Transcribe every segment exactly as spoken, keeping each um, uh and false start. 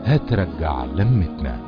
هترجع لمتنا.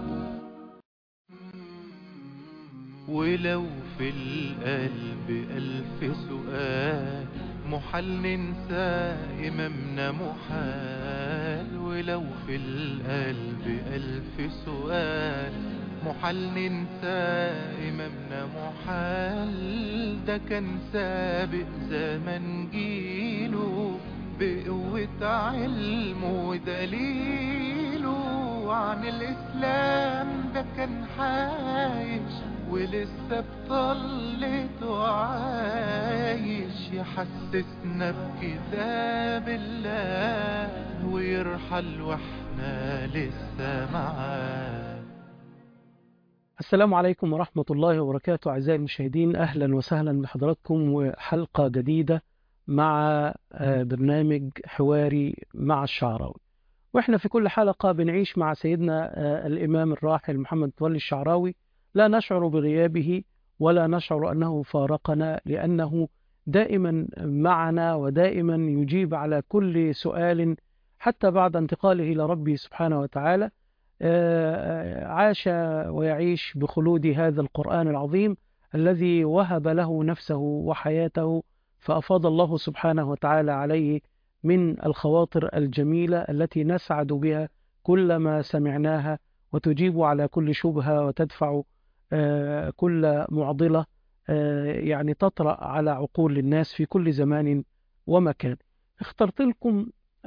ولو في القلب ألف سؤال محال ننسى إمامنا محال. ولو في القلب ألف سؤال محال ننسى إمامنا محال. ده كان سابق زمن جيله بقوة علمه ودليله عن الإسلام. ده كان عايش ولسه بطلته عايش يحسسنا بكتاب الله ويرحل واحنا لسه معاه. السلام عليكم ورحمة الله وبركاته. أعزائي المشاهدين، أهلا وسهلا بحضراتكم وحلقة جديدة مع برنامج حواري مع الشعراوي. وإحنا في كل حلقة بنعيش مع سيدنا الإمام الراحل محمد متولي الشعراوي، لا نشعر بغيابه ولا نشعر أنه فارقنا، لأنه دائما معنا ودائما يجيب على كل سؤال حتى بعد انتقاله إلى ربه سبحانه وتعالى. عاش ويعيش بخلود هذا القرآن العظيم الذي وهب له نفسه وحياته، فأفاض الله سبحانه وتعالى عليه من الخواطر الجميلة التي نسعد بها كلما سمعناها، وتجيب على كل شبهة وتدفع كل معضلة يعني تطرأ على عقول الناس في كل زمان ومكان. اخترت لكم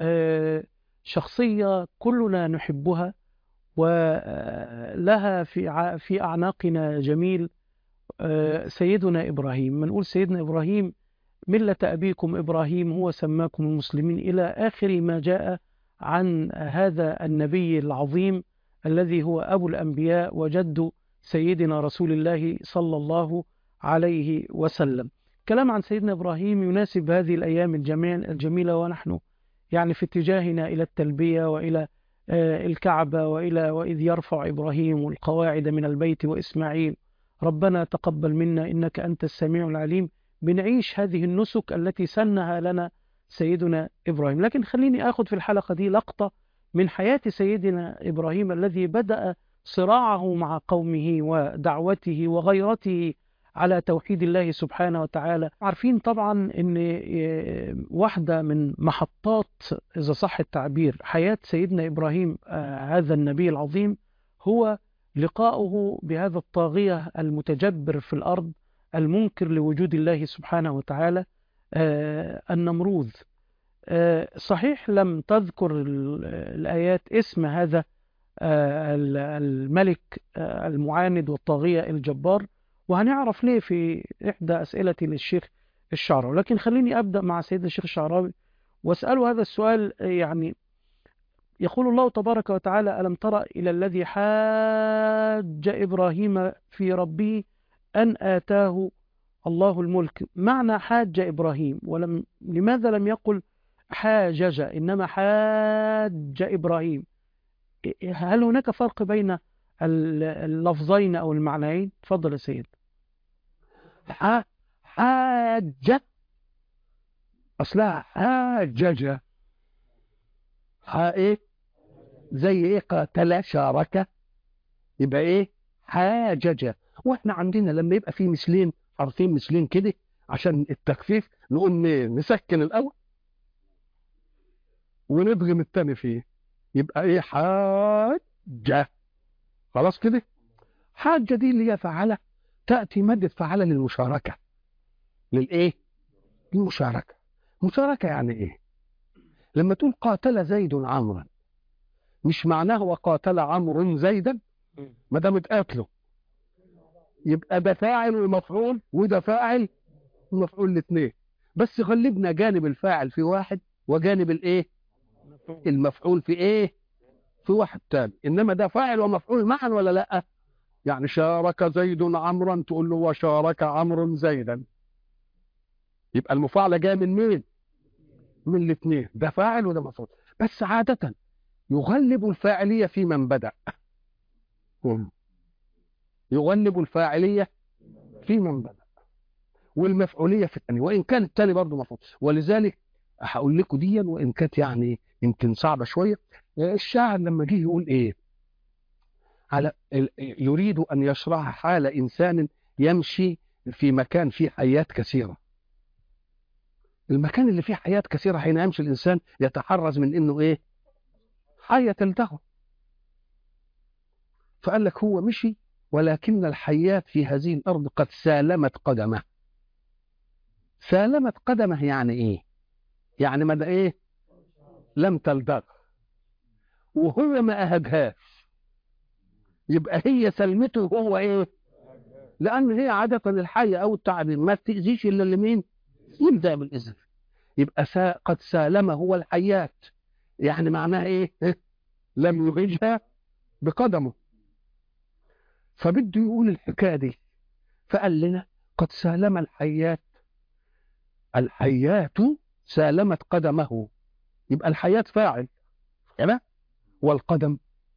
شخصية كلنا نحبها ولها في في أعناقنا جميل، سيدنا إبراهيم. من نقول سيدنا إبراهيم ملة أبيكم إبراهيم هو سماكم المسلمين، إلى آخر ما جاء عن هذا النبي العظيم الذي هو أبو الأنبياء وجد سيدنا رسول الله صلى الله عليه وسلم. كلام عن سيدنا إبراهيم يناسب هذه الأيام الجميلة، ونحن يعني في اتجاهنا إلى التلبية وإلى الكعبة وإلى وإذ يرفع إبراهيم القواعد من البيت وإسماعيل ربنا تقبل منا إنك أنت السميع العليم. بنعيش هذه النسك التي سنها لنا سيدنا إبراهيم. لكن خليني أخذ في الحلقة دي لقطة من حياة سيدنا إبراهيم الذي بدأ صراعه مع قومه ودعوته وغيرته على توحيد الله سبحانه وتعالى. عارفين طبعا أن واحدة من محطات إذا صح التعبير حياة سيدنا إبراهيم هذا النبي العظيم هو لقاؤه بهذا الطاغية المتجبر في الأرض المنكر لوجود الله سبحانه وتعالى، النمروذ. صحيح لم تذكر الآيات اسم هذا الملك المعاند والطاغية الجبار، وهنعرف ليه في إحدى أسئلتي للشيخ الشعراوي. لكن خليني أبدأ مع سيدنا الشيخ الشعراوي وأسأله هذا السؤال. يعني يقول الله تبارك وتعالى: ألم تر إلى الذي حاج إبراهيم في ربه أن آتاه الله الملك. معنى حاج إبراهيم، ولم لماذا لم يقل حاجج إنما حاج إبراهيم؟ هل هناك فرق بين اللفظين أو المعنيين؟ تفضل يا سيد. حاج أصلها حاجج، ها إيه زي إيه قاتل شارك، يبقى إيه حاجج. وإحنا عندنا لما يبقى في مثلين حرفين مثلين كده عشان التخفيف نقول نسكن الأول وندغم الثاني فيه، يبقى إيه حاجة. خلاص كده. حاجة دي اللي هي فعلة، تأتي مادة فعلة للمشاركة. للإيه؟ للمشاركة. مشاركة يعني إيه؟ لما تقول قاتل زيد عمرا، مش معناه وقاتل عمرو زيدا ما دام اتقاتلوا، يبقى ده فاعل ومفعول وده فاعل ومفعول الاثنين، بس غلبنا جانب الفاعل في واحد وجانب الايه المفعول في ايه في واحد تاني. انما ده فاعل ومفعول معا ولا لا؟ يعني شارك زيد عمرا تقول له وشارك عمرو زيدا، يبقى المفاعله جايه من مين؟ من الاثنين، ده فاعل وده مفعول. بس عاده يغلب الفاعليه في من بدأ، يغلب الفاعليه في من بدأ والمفعوليه في الثاني، وان كان الثاني برضه مفعول. ولذلك هقول لكم دي وان كانت يعني يمكن صعبه شويه، الشاعر لما جه يقول ايه على ال- يريد ان يشرح حال انسان يمشي في مكان فيه حيات كثيره. المكان اللي فيه حيات كثيره حين يمشي الانسان يتحرز من انه ايه؟ حيه تلدغه. فقال لك هو مشي ولكن الحيات في هذه الارض قد سالمت قدمه. سالمت قدمه يعني ايه؟ يعني ما ده ايه؟ لم تلدغ وهو ما اهجهاش، يبقى هي سلمته هو ايه؟ لان هي عاده الحيه او التعابين ما تاذيش الا اللي مين؟ يبدا بالاذن. يبقى سا قد سالم هو الحيات، يعني معناها ايه؟ لم يهجها بقدمه. فبده يقول الحكايه دي، فقال لنا قد سالم الحيات، الحيات سالمت قدمه. يبقى الحيات فاعل تمام والقدم.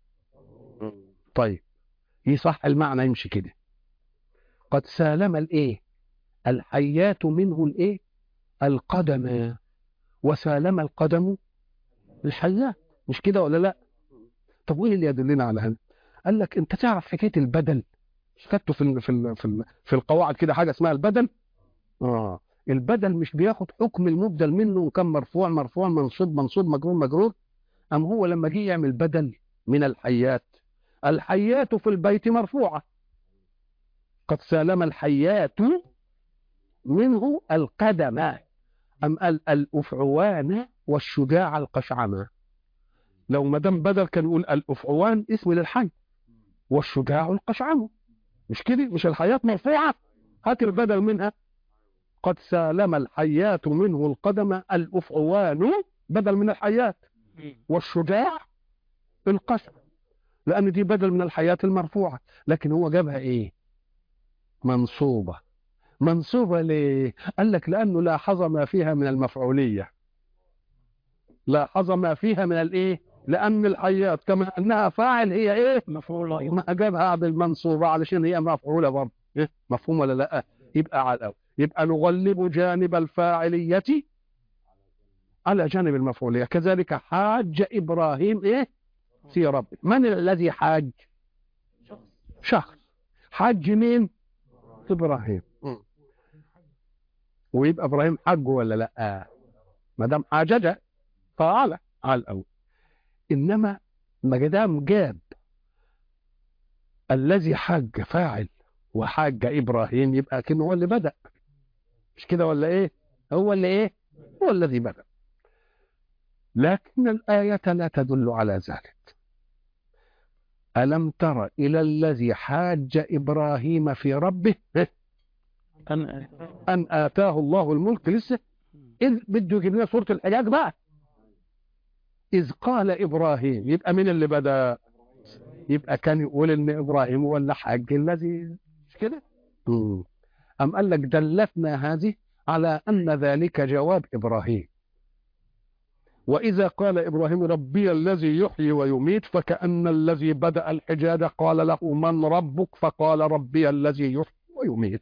طيب يصح المعنى يمشي كده، قد سالم الايه؟ الحيات منه الايه؟ القدم، وسالم القدم الحيات. مش كده ولا لا؟ طب وايه اللي يدلنا على هذا؟ قال لك انت تعرف حكايه البدل؟ مش خدته في ال في ال في, ال في القواعد كده حاجه اسمها البدل؟ اه البدل مش بياخد حكم المبدل منه وكان مرفوع مرفوع منصوب منصوب مجرور مجرور. ام هو لما جه يعمل بدل من الحيات، الحيات في البيت مرفوعه، قد سالم الحيات منه القدم. ام قال الافعوان والشجاع القشعمه. لو ما دام بدل كان يقول الافعوان اسم للحي والشجاع القشعم. مش كده؟ مش الحيات مرفوعه؟ هات البدل منها. قد سالم الحيات منه القدم الافعوان بدل من الحيات والشجاع القشعم، لان دي بدل من الحيات المرفوعه، لكن هو جابها ايه؟ منصوبه. منصوبه ليه؟ قال لك لانه لاحظ ما فيها من المفعوليه، لاحظ ما فيها من الايه؟ لان الحيات كما انها فاعل هي ايه؟ مفعول أيضا. ما جابها بالمنصوبه علشان هي مفعوله برضه. إيه؟ مفهوم ولا لا؟ يبقى على الأول. يبقى نغلب جانب الفاعليه على جانب المفعوليه. كذلك حاج ابراهيم ايه؟ في ربه. من الذي حاج؟ شخص. حاج مين؟ ابراهيم. م. ويبقى ابراهيم حج ولا لا؟ ما دام حاجج فعل على الاول. انما ما دام جاب الذي حج فاعل وحاج ابراهيم يبقى كأنه هو اللي بدأ. مش كده ولا ايه؟ هو اللي ايه؟ هو الذي بدأ. لكن الآية لا تدل على ذلك. ألم تر إلى الذي حاج إبراهيم في ربه أن أن آتاه الله الملك. لسه إذ بده يجيب لنا سورة الحجاج بقى. إذ قال إبراهيم، يبقى مين اللي بدأ؟ يبقى كان يقول إن إبراهيم هو اللي حاج الذي. مش كده؟ مم. أم قال لك دلتنا هذه على أن ذلك جواب إبراهيم. وإذا قال إبراهيم ربي الذي يحيي ويميت فكأن الذي بدأ الحجاج قال له من ربك؟ فقال ربي الذي يحيي ويميت.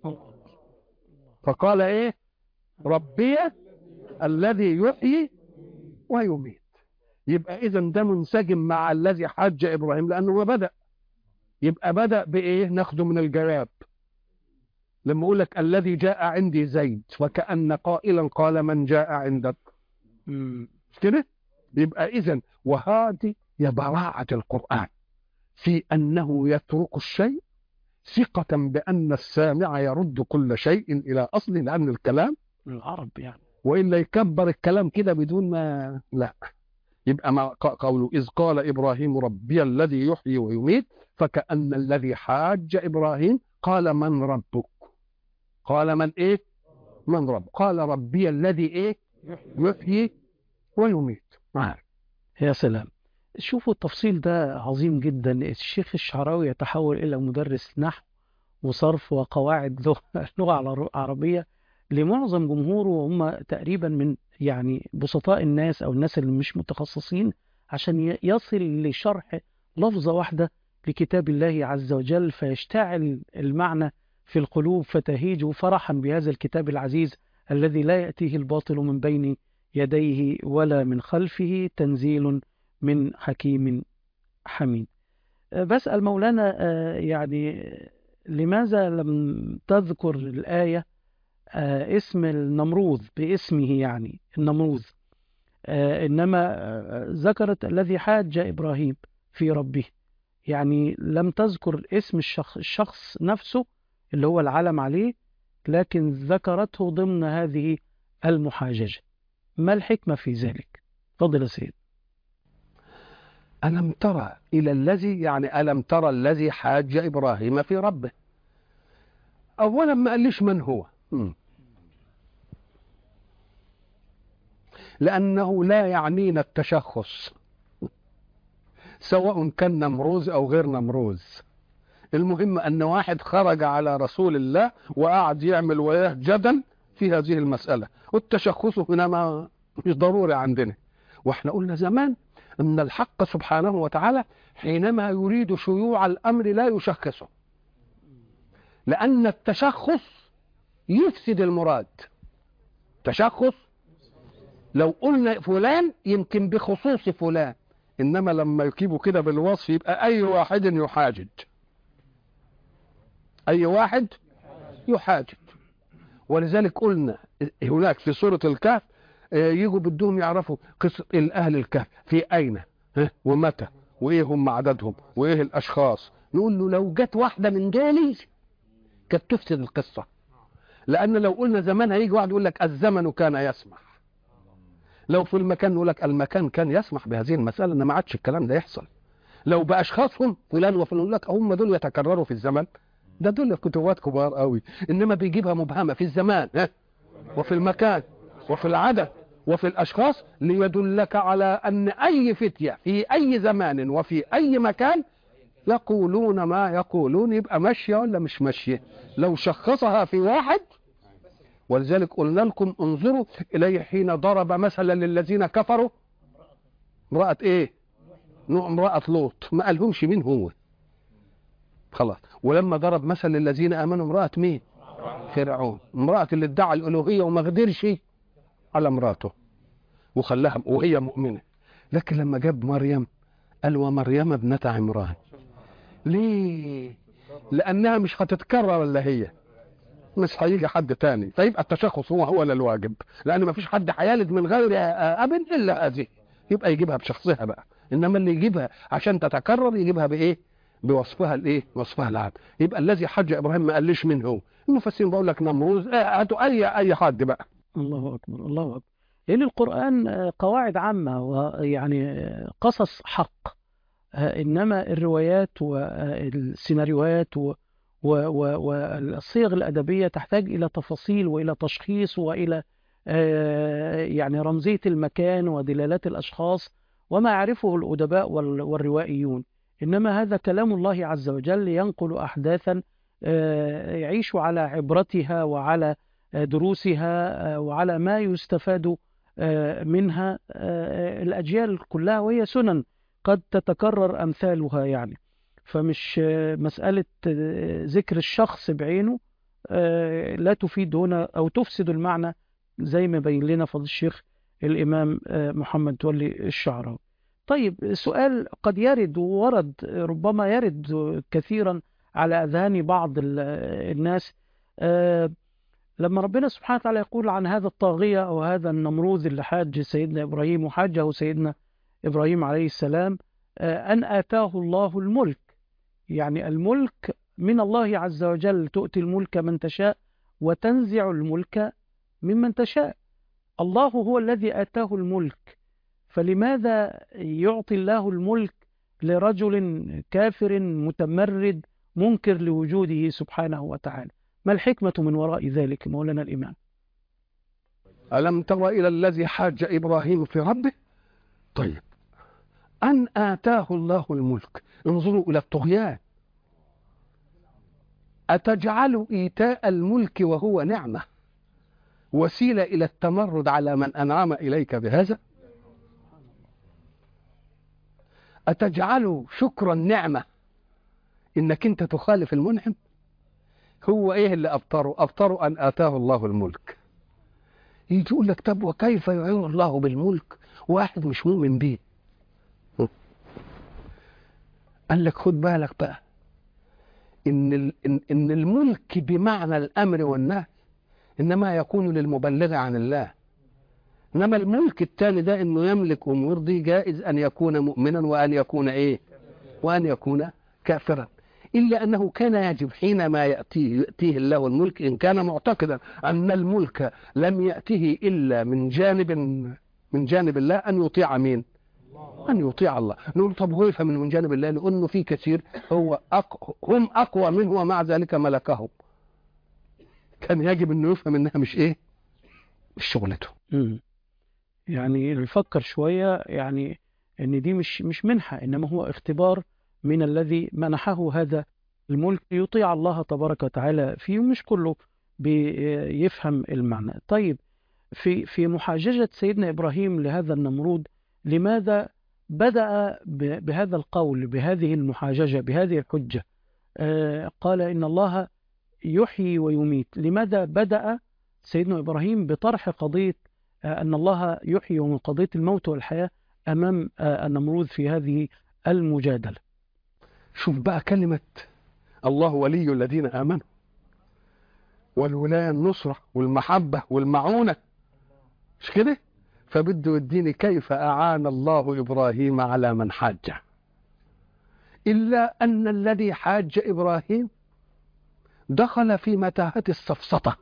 فقال إيه؟ ربي الذي يحيي ويميت. يبقى إذا ده منسجم مع الذي حج إبراهيم لأنه بدأ. يبقى بدأ بإيه؟ ناخده من الجواب. لما أقول لك الذي جاء عندي زيد وكأن قائلا قال من جاء عندك. مش كده؟ يبقى إذن وهذه هي براعة القرآن في أنه يترك الشيء ثقة بأن السامع يرد كل شيء إلى أصله، لأن الكلام العرب يعني، وإلا يكبر الكلام كده بدون ما لا. يبقى مع قوله إذ قال إبراهيم ربي الذي يحيي ويميت فكأن الذي حاج إبراهيم قال من ربك؟ قال من إيه؟ من رب؟ قال ربي الذي إيه؟ يحيي ويميت. معاك. يا سلام. شوفوا التفصيل ده عظيم جدا. الشيخ الشعراوي يتحول إلى مدرس نحو وصرف وقواعد لغة لغة عربية لمعظم جمهوره، وهم تقريبا من يعني بسطاء الناس أو الناس اللي مش متخصصين، عشان يصل لشرح لفظة واحدة لكتاب الله عز وجل فيشتعل المعنى في القلوب فتهيج فرحا بهذا الكتاب العزيز الذي لا يأتيه الباطل من بين يديه ولا من خلفه، تنزيل من حكيم حميد. بسأل مولانا يعني لماذا لم تذكر الآية اسم النمروذ باسمه، يعني النمروذ، إنما ذكرت الذي حاج إبراهيم في ربه، يعني لم تذكر اسم الشخص, الشخص نفسه اللي هو العلم عليه، لكن ذكرته ضمن هذه المحاججة. ما الحكمة في ذلك؟ فضل سيد. ألم ترى إلى الذي، يعني ألم ترى الذي حاج إبراهيم في ربه. أولا ما قالش من هو، لأنه لا يعنينا التشخص سواء كان نمروز أو غير نمروز. المهم أن واحد خرج على رسول الله وقعد يعمل وياه جدل في هذه المسألة، والتشخص هنا ما مش ضروري عندنا. واحنا قلنا زمان أن الحق سبحانه وتعالى حينما يريد شيوع الأمر لا يشخصه، لأن التشخص يفسد المراد. تشخص لو قلنا فلان يمكن بخصوص فلان، إنما لما يجيبوا كده بالوصف يبقى أي واحد يحاجج، أي واحد يحاجج. ولذلك قلنا هناك في سورة الكهف يجوا بدهم يعرفوا قصة الأهل الكهف في أين ومتى وإيه هم عددهم وإيه الأشخاص. نقول له لو جت واحدة من دول كانت تفسد القصة، لأن لو قلنا زمان هيجي واحد يقول لك الزمن كان يسمح، لو في المكان نقول لك المكان كان يسمح بهذه المسألة، إن ما عادش الكلام ده يحصل. لو بأشخاصهم فلان وفلان يقول لك هم دول يتكرروا في الزمن، ده دول كتوات كبار قوي، إنما بيجيبها مبهمة في الزمان ها وفي المكان وفي العدد وفي الأشخاص، ليدلك على أن أي فتية في أي زمان وفي أي مكان يقولون ما يقولون، يبقى ماشية ولا مش ماشية لو شخصها في واحد. ولذلك قلنا لكم انظروا إليه حين ضرب مثلا للذين كفروا امرأة إيه؟ امرأة لوط، ما قالهمش مين هو خلاص. ولما ضرب مثل للذين آمنوا امرأة مين؟ فرعون، امرأة اللي ادعى الألوهية وما قدرش على امراته وخلاها وهي مؤمنة. لكن لما جاب مريم قال ومريم ابنة عمران. ليه؟ لأنها مش هتتكرر ولا هي مش هيجي حد تاني، فيبقى التشخص هو هو الواجب، لأن ما فيش حد هيلد من غير أب إلا هذه، يبقى يجيبها بشخصها بقى. إنما اللي يجيبها عشان تتكرر يجيبها بإيه؟ بوصفها الإيه؟ وصفها العام. يبقى الذي حج إبراهيم ما قالش من هو. المفسرين بقول لك نمروز، هاتوا أي أي حد بقى. الله أكبر الله أكبر. لأن القرآن قواعد عامة ويعني قصص حق، إنما الروايات والسيناريوهات والصيغ الأدبية تحتاج إلى تفاصيل وإلى تشخيص وإلى يعني رمزية المكان ودلالات الأشخاص وما يعرفه الأدباء والروائيون. إنما هذا كلام الله عز وجل ينقل أحداثا يعيش على عبرتها وعلى دروسها وعلى ما يستفاد منها الأجيال كلها، وهي سنن قد تتكرر أمثالها يعني. فمش مسألة ذكر الشخص بعينه لا تفيد هنا أو تفسد المعنى زي ما بين لنا فضل الشيخ الإمام محمد تولي الشعراوي. طيب سؤال قد يرد وورد ربما يرد كثيرا على أذهان بعض الناس، لما ربنا سبحانه وتعالى يقول عن هذا الطاغية أو هذا النمروذ اللي حاج سيدنا إبراهيم وحاجه سيدنا إبراهيم عليه السلام أن آتاه الله الملك، يعني الملك من الله عز وجل، تؤتي الملك من تشاء وتنزع الملك ممن تشاء. الله هو الذي آتاه الملك، فلماذا يعطي الله الملك لرجل كافر متمرد منكر لوجوده سبحانه وتعالى؟ ما الحكمة من وراء ذلك مولانا الإمام؟ ألم تر إلى الذي حاج إبراهيم في ربه؟ طيب أن آتاه الله الملك، انظروا إلى الطغيان. أتجعل إيتاء الملك وهو نعمة وسيلة إلى التمرد على من أنعم إليك بهذا؟ أتجعل شكر النعمة إنك أنت تخالف المنعم؟ هو إيه اللي أبطره؟ أبطره أن آتاه الله الملك. يجي يقول لك طب وكيف يعين الله بالملك واحد مش مؤمن به؟ قال لك خد بالك بقى إن ال- إن إن الملك بمعنى الأمر والنهي إنما يكون للمبلغ عن الله، إنما الملك الثاني ده إنه يملك أمور دي جائز أن يكون مؤمنا وأن يكون إيه؟ وأن يكون كافرا، إلا أنه كان يجب حينما يأتيه يأتيه الله الملك إن كان معتقدا أن الملك لم يأته إلا من جانب من جانب الله أن يطيع مين؟ أن يطيع الله. نقول طب هو يفهم من جانب الله لأنه في كثير هو أق... هم أقوى منه ومع ذلك ملكهم، كان يجب أنه يفهم أنها مش إيه؟ مش شغلته. مم. يعني نفكر شوية، يعني ان دي مش مش منحة، انما هو اختبار من الذي منحه هذا الملك يطيع الله تبارك وتعالى فيه، ومش كله بيفهم المعنى. طيب، في في محاججة سيدنا إبراهيم لهذا النمرود، لماذا بدأ ب- بهذا القول، بهذه المحاججة، بهذه الحجة؟ آه، قال إن الله يحيي ويميت. لماذا بدأ سيدنا إبراهيم بطرح قضية آه، أن الله يحيي ومن قضية الموت والحياة أمام آه، النمرود في هذه المجادلة؟ شوف بقى كلمة الله ولي الذين آمنوا، والولاية النصرة والمحبة والمعونة، مش كده؟ فبده يديني كيف أعان الله إبراهيم على من حاجه، إلا أن الذي حاج إبراهيم دخل في متاهة السفسطة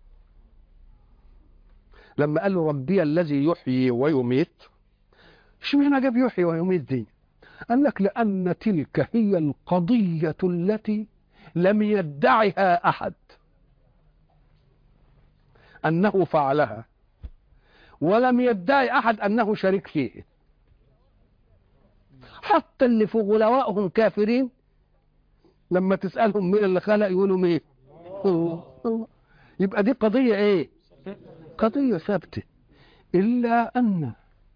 لما قال له ربي الذي يحيي ويميت. اشمعنى جاب يحيي ويميت دي؟ قال لك لأن تلك هي القضية التي لم يدعها أحد أنه فعلها، ولم يدعي أحد أنه شريك فيه، حتى اللي في غلوائهم كافرين لما تسألهم مين اللي خلق يقولوا مين؟ الله. الله. يبقى دي قضية ايه؟ قضية ثابتة. إلا أن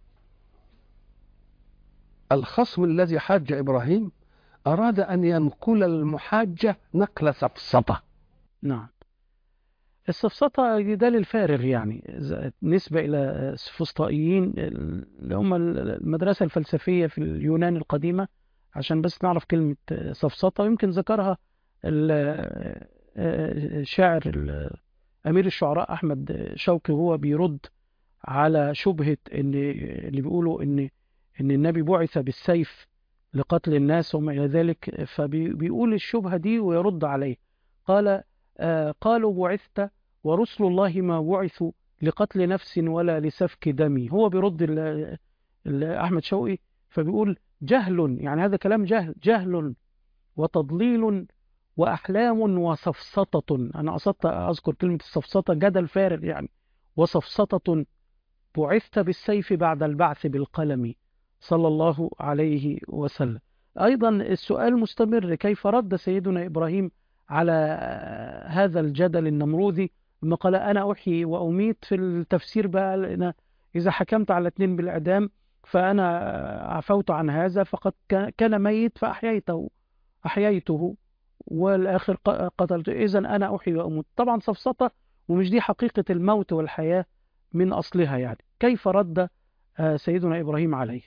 الخصم الذي حاج إبراهيم أراد أن ينقل المحاجة نقل سفسطة. نعم، السفسطة جدال الفارغ، يعني ز- نسبة إلى السفسطائيين اللي هم المدرسة الفلسفية في اليونان القديمة، عشان بس نعرف كلمة سفسطة. يمكن ذكرها ال- الشاعر ال- أمير الشعراء أحمد شوقي، وهو بيرد على شبهة إن اللي بيقولوا إن إن النبي بعث بالسيف لقتل الناس وما إلى ذلك، فبيقول الشبهة دي ويرد عليه. قال آه، قالوا بعثت ورسل الله ما بعثوا لقتل نفس ولا لسفك دم. هو بيرد ال- ال- أحمد شوقي، فبيقول جهل، يعني هذا كلام جهل، جهل وتضليل وأحلام وسفسطة. أنا قصدت أذكر كلمة السفسطة، جدل فارغ يعني. وسفسطة بعثت بالسيف بعد البعث بالقلم صلى الله عليه وسلم. أيضا السؤال مستمر، كيف رد سيدنا إبراهيم على هذا الجدل النمروذي لما قال أنا أحيي وأميت؟ في التفسير بقى أنا إذا حكمت على اثنين بالإعدام فأنا عفوت عن هذا، فقد كان ميت فأحييته أحييته والآخر قتلته، إذا أنا أحيي وأموت. طبعا سفسطة، ومش دي حقيقة الموت والحياة من أصلها. يعني كيف رد سيدنا إبراهيم عليه؟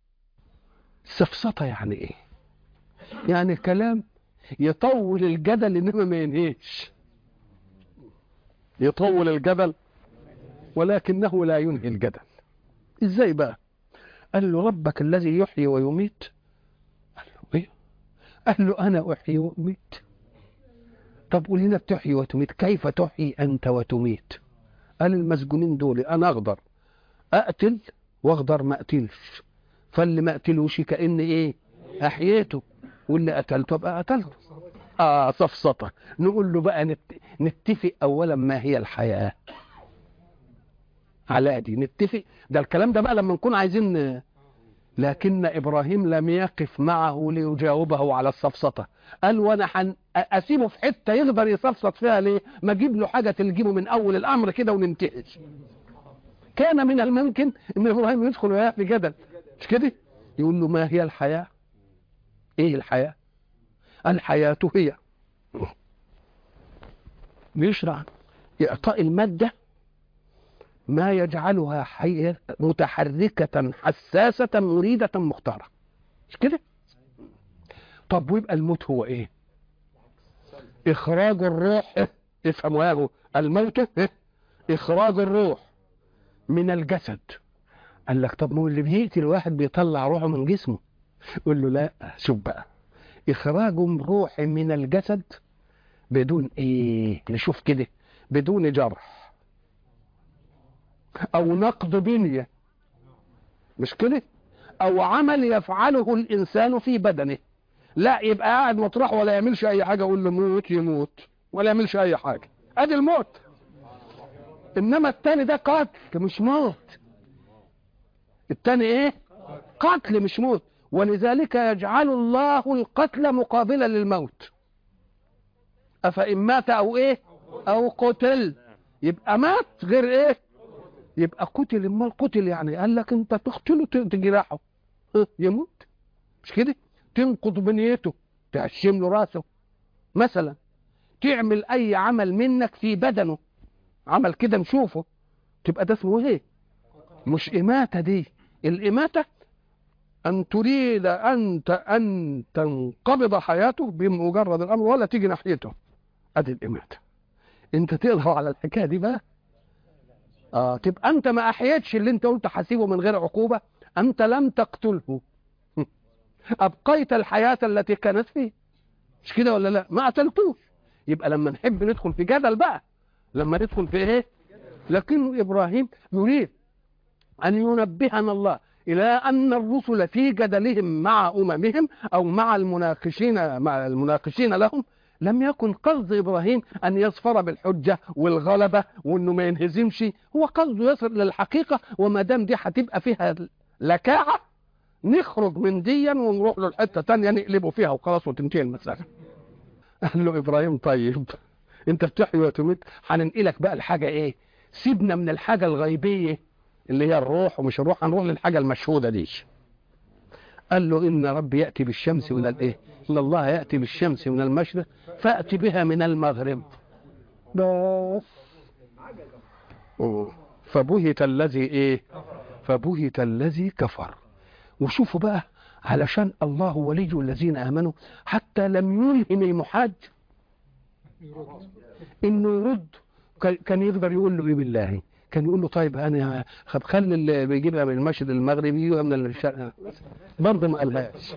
سفسطة يعني إيه؟ يعني كلام يطول الجدل إنما ما ينهيش، يطول الجدل ولكنه لا ينهي الجدل. إزاي بقى؟ قال له ربك الذي يحيي ويميت. قال له إيه؟ قال له أنا أحيي وأميت. طب قول لنا بتحيي وتميت، كيف تحيي أنت وتميت؟ قال المسجونين دول أنا أقدر أقتل وأقدر ما أقتلش، فاللي ما أقتلوش كأن إيه؟ أحييته، واللي قتلته أبقى قتلته. آه سفسطة. نقول له بقى نت... نتفق أولا ما هي الحياة على دي، نتفق. ده الكلام ده بقى لما نكون عايزين. لكن إبراهيم لم يقف معه ليجاوبه على السفسطة. قال وانا حن اسيبه في حته يقدر يسفسط فيها ليه؟ ما اجيب له حاجه تلجمه من اول الامر كده وننتهي. كان من الممكن ان ابراهيم يدخل وياه في جدل، مش كده؟ يقول له ما هي الحياه؟ ايه الحياه؟ الحياه هي بيشرع اعطاء الماده ما يجعلها حيه متحركه حساسه مريده مختاره، مش كده؟ طب ويبقى الموت هو ايه؟ اخراج الروح، افهموا يا الموت اخراج الروح من الجسد. قال لك طب ما هو اللي بيقتل الواحد بيطلع روحه من جسمه. يقول له لا، شوف بقى، اخراج روح من الجسد بدون ايه؟ نشوف كده، بدون جرح او نقض بنية، مش كده؟ او عمل يفعله الانسان في بدنه. لا، يبقى قاعد مطرح ولا يعملش اي حاجه، اقول له موت يموت ولا يعملش اي حاجه، ادي الموت. انما التاني ده قتل مش موت. التاني ايه؟ قتل مش موت. ولذلك يجعل الله القتل مقابلا للموت. افإن مات او ايه؟ او قتل. يبقى مات غير ايه؟ يبقى قتل. اما القتل يعني قال لك انت تقتله تجرحه يموت، مش كده؟ تنقض بنيته، تهشم له راسه مثلا، تعمل اي عمل منك في بدنه، عمل كده نشوفه، تبقى ده اسمه ايه؟ مش إماتة. دي الإماتة أن تريد أنت أن تنقبض حياته بمجرد الأمر ولا تيجي ناحيته، أدي الإماتة. أنت تقدر على الحكاية دي بقى؟ آه تبقى أنت ما أحيتش اللي أنت قلت حسيبه من غير عقوبة، أنت لم تقتله، أبقيت الحياة التي كانت فيه، مش كده ولا لا؟ ما قتلتوش. يبقى لما نحب ندخل في جدل بقى، لما ندخل في إيه؟ لكن إبراهيم يريد أن ينبهنا الله إلى أن الرسل في جدلهم مع أممهم أو مع المناقشين مع المناقشين لهم لم يكن قصد إبراهيم أن يظفر بالحجة والغلبة وأنه ما ينهزمش، هو قصده يصل للحقيقة. وما دام دي هتبقى فيها لكاعة نخرج من ديا ونروح له الحتة تانية نقلبه فيها وخلاص وتنتهي المسألة. قال له إبراهيم طيب أنت بتحيي وتميت، هننقلك بقى الحاجة إيه؟ سيبنا من الحاجة الغيبية اللي هي الروح ومش الروح، هنروح للحاجة المشهودة دي. قال له إن ربي يأتي بالشمس من الإيه؟ إن الله يأتي بالشمس من المشرق فأتي بها من المغرب. بس فبهت الذي إيه؟ فبهت الذي كفر. وشوفوا بقى، علشان الله ولي الذين آمنوا حتى لم يلهم المحاج إنه يرد. كان يقدر يقول له إيه بالله؟ كان يقول له طيب انا خلي اللي بيجيبها من المشرق المغربي يجيبها من الشرق، برضه ما قالهاش.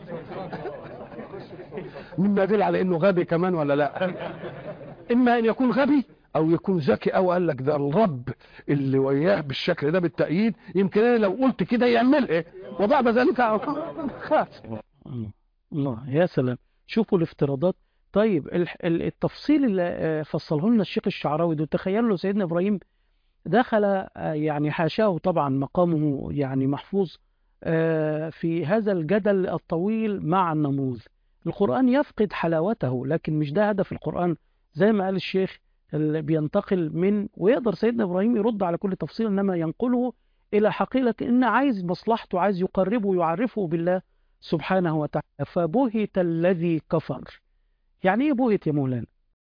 مما يدل على انه غبي كمان ولا لا؟ اما ان يكون غبي او يكون ذكي، او قال لك ده الرب اللي وياه بالشكل ده بالتأييد، يمكن انا لو قلت كده يعملها وبعد ذلك خلاص. الله يا سلام، شوفوا الافتراضات. طيب التفصيل اللي فصله لنا الشيخ الشعراوي ده، تخيلوا سيدنا ابراهيم دخل، يعني حاشاه طبعا مقامه يعني محفوظ، في هذا الجدل الطويل مع النموذج. القرآن يفقد حلاوته، لكن مش ده هدف القرآن زي ما قال الشيخ، اللي بينتقل من ويقدر سيدنا إبراهيم يرد على كل تفصيل، إنما ينقله إلى حقيقة إن عايز مصلحته، عايز يقربه ويعرفه بالله سبحانه وتعالى. فبهت الذي كفر. يعني إيه بهت يا مولانا؟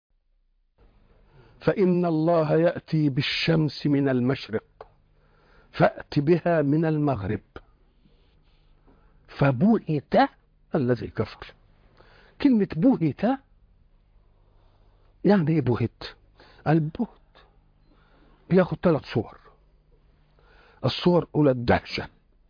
فإن الله يأتي بالشمس من المشرق فأت بها من المغرب فبهت الذي كفر. كلمة بهت يعني ايه بهت؟ البهت بياخد ثلاث صور. الصور الأولى الدهشة،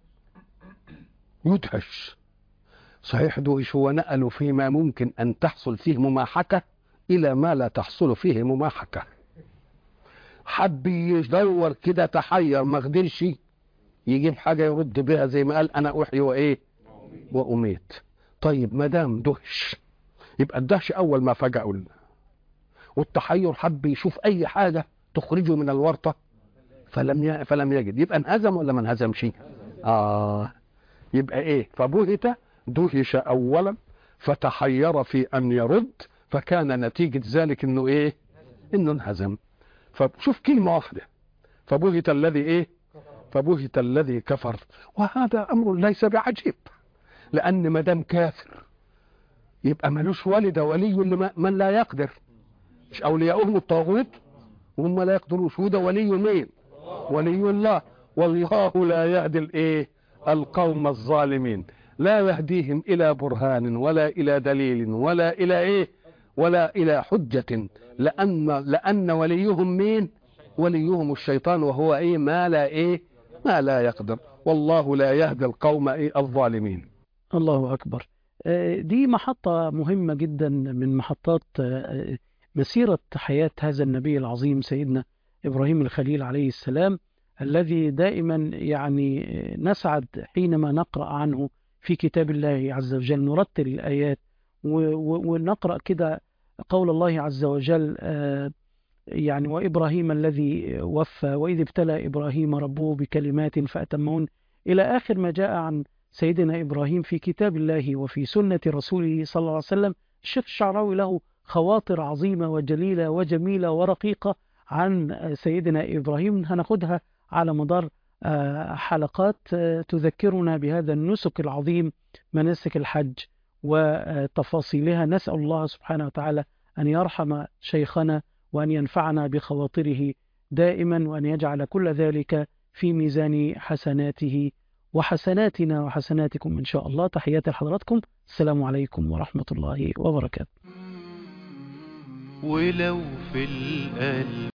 يدهش، صحيح دهش هو نقلوا فيما ممكن أن تحصل فيه مماحكة إلى ما لا تحصل فيه مماحكة. حب يدور كده تحير ما قدرش يجيب حاجة يرد بها، زي ما قال أنا أحيي وإيه وأميت. طيب ما دام دهش يبقى الدهش أول ما فجأوا لنا، والتحير حب يشوف أي حاجة تخرجه من الورطة فلم ي... فلم يجد، يبقى انهزم ولا ما انهزمش؟ آه يبقى إيه؟ فبهت دهش أولا فتحير في أن يرد، فكان نتيجة ذلك إنه إيه؟ إنه انهزم. فشوف كلمة واحدة، فبهت الذي إيه؟ فبهت الذي كفر. وهذا أمر ليس بعجيب، لأن ما دام كافر يبقى ملوش ولد ولي من لا يقدر، مش أولياؤهم الطاغوت وهم لا يقدرون. وده ولي مين؟ ولي الله، والله لا يهدي الإيه؟ القوم الظالمين. لا يهديهم إلى برهان ولا إلى دليل ولا إلى إيه ولا إلى حجة، لأن لأن وليهم مين؟ وليهم الشيطان، وهو إيه ما لا إيه ما لا يقدر، والله لا يهدي القوم إيه الظالمين. الله أكبر. دي محطة مهمة جدا من محطات مسيرة حياة هذا النبي العظيم سيدنا إبراهيم الخليل عليه السلام، الذي دائما يعني نسعد حينما نقرأ عنه في كتاب الله عز وجل، نرتل الآيات ونقرأ كده قول الله عز وجل يعني وإبراهيم الذي وفى وإذ ابتلى إبراهيم ربه بكلمات فأتمهن، إلى آخر ما جاء عن سيدنا إبراهيم في كتاب الله وفي سنة رسوله صلى الله عليه وسلم. الشيخ الشعراوي له خواطر عظيمة وجليلة وجميلة ورقيقة عن سيدنا إبراهيم، هناخدها على مدار حلقات تذكرنا بهذا النسك العظيم، مناسك الحج وتفاصيلها. نسأل الله سبحانه وتعالى أن يرحم شيخنا وأن ينفعنا بخواطره دائما، وأن يجعل كل ذلك في ميزان حسناته وحسناتنا وحسناتكم إن شاء الله. تحياتي لحضراتكم، السلام عليكم ورحمة الله وبركاته. ولو في القلب